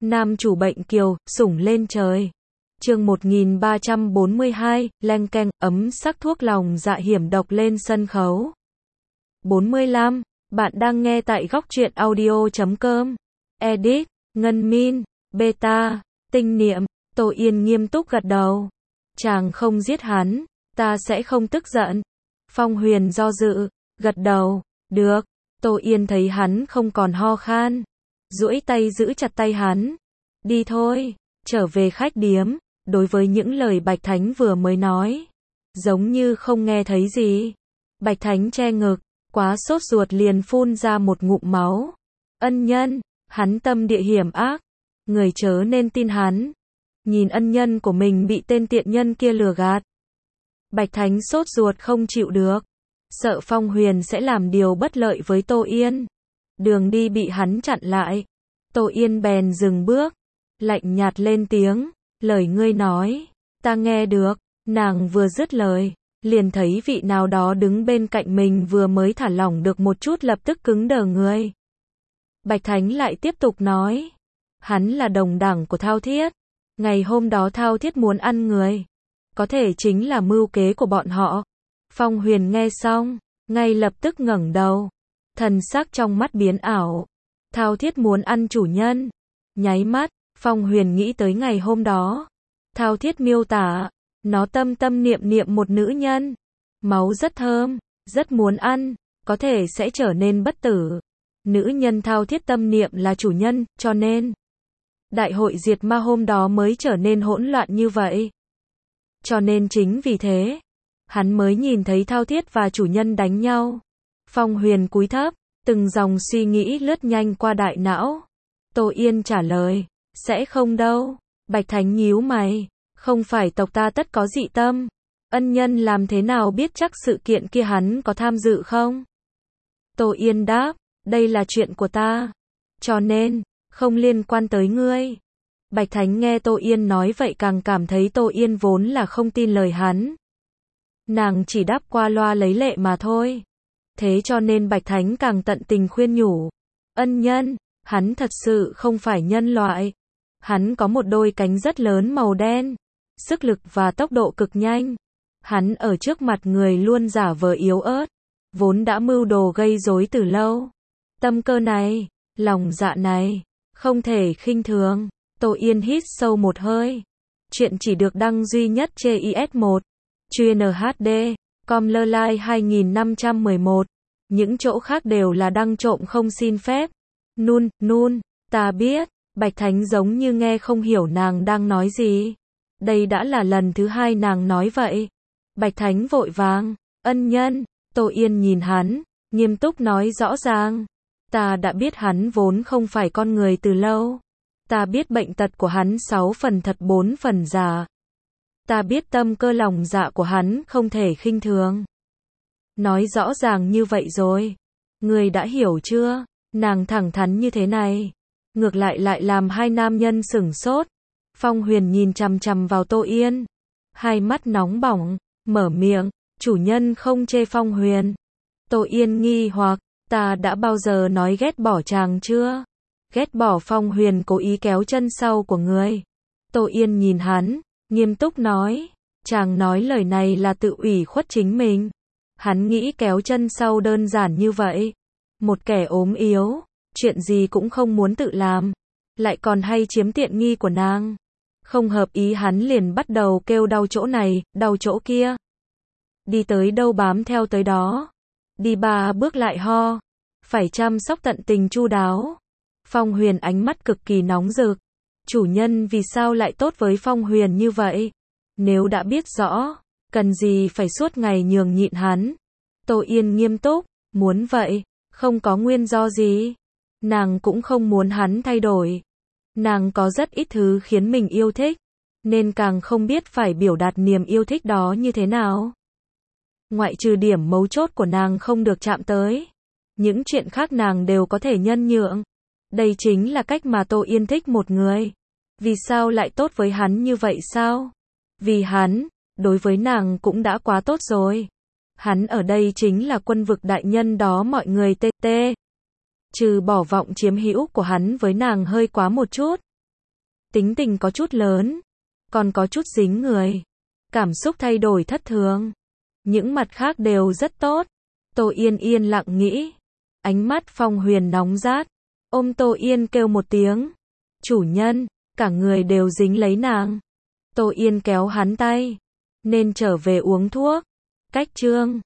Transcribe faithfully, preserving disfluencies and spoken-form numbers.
Nam chủ bệnh kiều, sủng lên trời. Chương một nghìn ba trăm bốn mươi hai, leng keng, ấm sắc thuốc lòng dạ hiểm độc lên sân khấu. bốn mươi lăm. Bạn đang nghe tại góc truyện audio chấm com. Edit, Ngân Min, Beta, Tinh Niệm. Tô Yên nghiêm túc gật đầu. Chàng không giết hắn, ta sẽ không tức giận. Phong Huyền do dự, gật đầu, được. Tô Yên thấy hắn không còn ho khan, duỗi tay giữ chặt tay hắn. Đi thôi, trở về khách điếm. Đối với những lời Bạch Thánh vừa mới nói, giống như không nghe thấy gì. Bạch Thánh che ngực, quá sốt ruột liền phun ra một ngụm máu. Ân nhân, hắn tâm địa hiểm ác, người chớ nên tin hắn. Nhìn ân nhân của mình bị tên tiện nhân kia lừa gạt, Bạch Thánh sốt ruột không chịu được, sợ Phong Huyền sẽ làm điều bất lợi với Tô Yên. Đường đi bị hắn chặn lại, Tô Yên bèn dừng bước, lạnh nhạt lên tiếng, lời ngươi nói, ta nghe được. Nàng vừa dứt lời, liền thấy vị nào đó đứng bên cạnh mình vừa mới thả lỏng được một chút lập tức cứng đờ người. Bạch Thánh lại tiếp tục nói, hắn là đồng đảng của Thao Thiết. Ngày hôm đó Thao Thiết muốn ăn người, có thể chính là mưu kế của bọn họ. Phong Huyền nghe xong, ngay lập tức ngẩng đầu, thần sắc trong mắt biến ảo. Thao Thiết muốn ăn chủ nhân. Nháy mắt, Phong Huyền nghĩ tới ngày hôm đó. Thao Thiết miêu tả, nó tâm tâm niệm niệm một nữ nhân, máu rất thơm, rất muốn ăn, có thể sẽ trở nên bất tử. Nữ nhân Thao Thiết tâm niệm là chủ nhân, cho nên đại hội diệt ma hôm đó mới trở nên hỗn loạn như vậy. Cho nên chính vì thế, hắn mới nhìn thấy Thao Thiết và chủ nhân đánh nhau. Phong Huyền cúi thấp, từng dòng suy nghĩ lướt nhanh qua đại não. Tô Yên trả lời, sẽ không đâu. Bạch Thánh nhíu mày, không phải tộc ta tất có dị tâm. Ân nhân làm thế nào biết chắc sự kiện kia hắn có tham dự không? Tô Yên đáp, đây là chuyện của ta, cho nên không liên quan tới ngươi. Bạch Thánh nghe Tô Yên nói vậy càng cảm thấy Tô Yên vốn là không tin lời hắn. Nàng chỉ đáp qua loa lấy lệ mà thôi. Thế cho nên Bạch Thánh càng tận tình khuyên nhủ. Ân nhân, hắn thật sự không phải nhân loại. Hắn có một đôi cánh rất lớn màu đen, sức lực và tốc độ cực nhanh. Hắn ở trước mặt người luôn giả vờ yếu ớt, vốn đã mưu đồ gây rối từ lâu. Tâm cơ này, lòng dạ này, không thể khinh thường. Tô Yên hít sâu một hơi. Chuyện chỉ được đăng duy nhất trên i ét một. Chuyên hát đê, com lơ lai hai nghìn năm trăm mười một. Những chỗ khác đều là đăng trộm không xin phép. Nun, nun, ta biết. Bạch Thánh giống như nghe không hiểu nàng đang nói gì. Đây đã là lần thứ hai nàng nói vậy. Bạch Thánh vội vàng, ân nhân. Tô Yên nhìn hắn, nghiêm túc nói rõ ràng. Ta đã biết hắn vốn không phải con người từ lâu. Ta biết bệnh tật của hắn sáu phần thật bốn phần giả. Ta biết tâm cơ lòng dạ của hắn không thể khinh thường. Nói rõ ràng như vậy rồi. Người đã hiểu chưa? Nàng thẳng thắn như thế này, ngược lại lại làm hai nam nhân sửng sốt. Phong Huyền nhìn chằm chằm vào Tô Yên, hai mắt nóng bỏng, mở miệng, chủ nhân không chê Phong Huyền. Tô Yên nghi hoặc, ta đã bao giờ nói ghét bỏ chàng chưa? Ghét bỏ Phong Huyền cố ý kéo chân sau của người. Tô Yên nhìn hắn, nghiêm túc nói, chàng nói lời này là tự ủy khuất chính mình. Hắn nghĩ kéo chân sau đơn giản như vậy. Một kẻ ốm yếu, chuyện gì cũng không muốn tự làm, lại còn hay chiếm tiện nghi của nàng. Không hợp ý hắn liền bắt đầu kêu đau chỗ này, đau chỗ kia. Đi tới đâu bám theo tới đó. Đi ba bước lại ho. Phải chăm sóc tận tình chu đáo. Phong Huyền ánh mắt cực kỳ nóng rực. Chủ nhân vì sao lại tốt với Phong Huyền như vậy? Nếu đã biết rõ, cần gì phải suốt ngày nhường nhịn hắn? Tô Yên nghiêm túc, muốn vậy, không có nguyên do gì. Nàng cũng không muốn hắn thay đổi. Nàng có rất ít thứ khiến mình yêu thích, nên càng không biết phải biểu đạt niềm yêu thích đó như thế nào. Ngoại trừ điểm mấu chốt của nàng không được chạm tới, những chuyện khác nàng đều có thể nhân nhượng. Đây chính là cách mà Tô Yên thích một người. Vì sao lại tốt với hắn như vậy sao? Vì hắn, đối với nàng cũng đã quá tốt rồi. Hắn ở đây chính là quân vực đại nhân đó mọi người tê tê. Trừ bỏ vọng chiếm hữu của hắn với nàng hơi quá một chút, tính tình có chút lớn, còn có chút dính người. Cảm xúc thay đổi thất thường. Những mặt khác đều rất tốt. Tô Yên yên lặng nghĩ. Ánh mắt Phong Huyền nóng rát. Ôm Tô Yên kêu một tiếng. Chủ nhân, cả người đều dính lấy nàng. Tô Yên kéo hắn tay. Nên trở về uống thuốc. Cách chương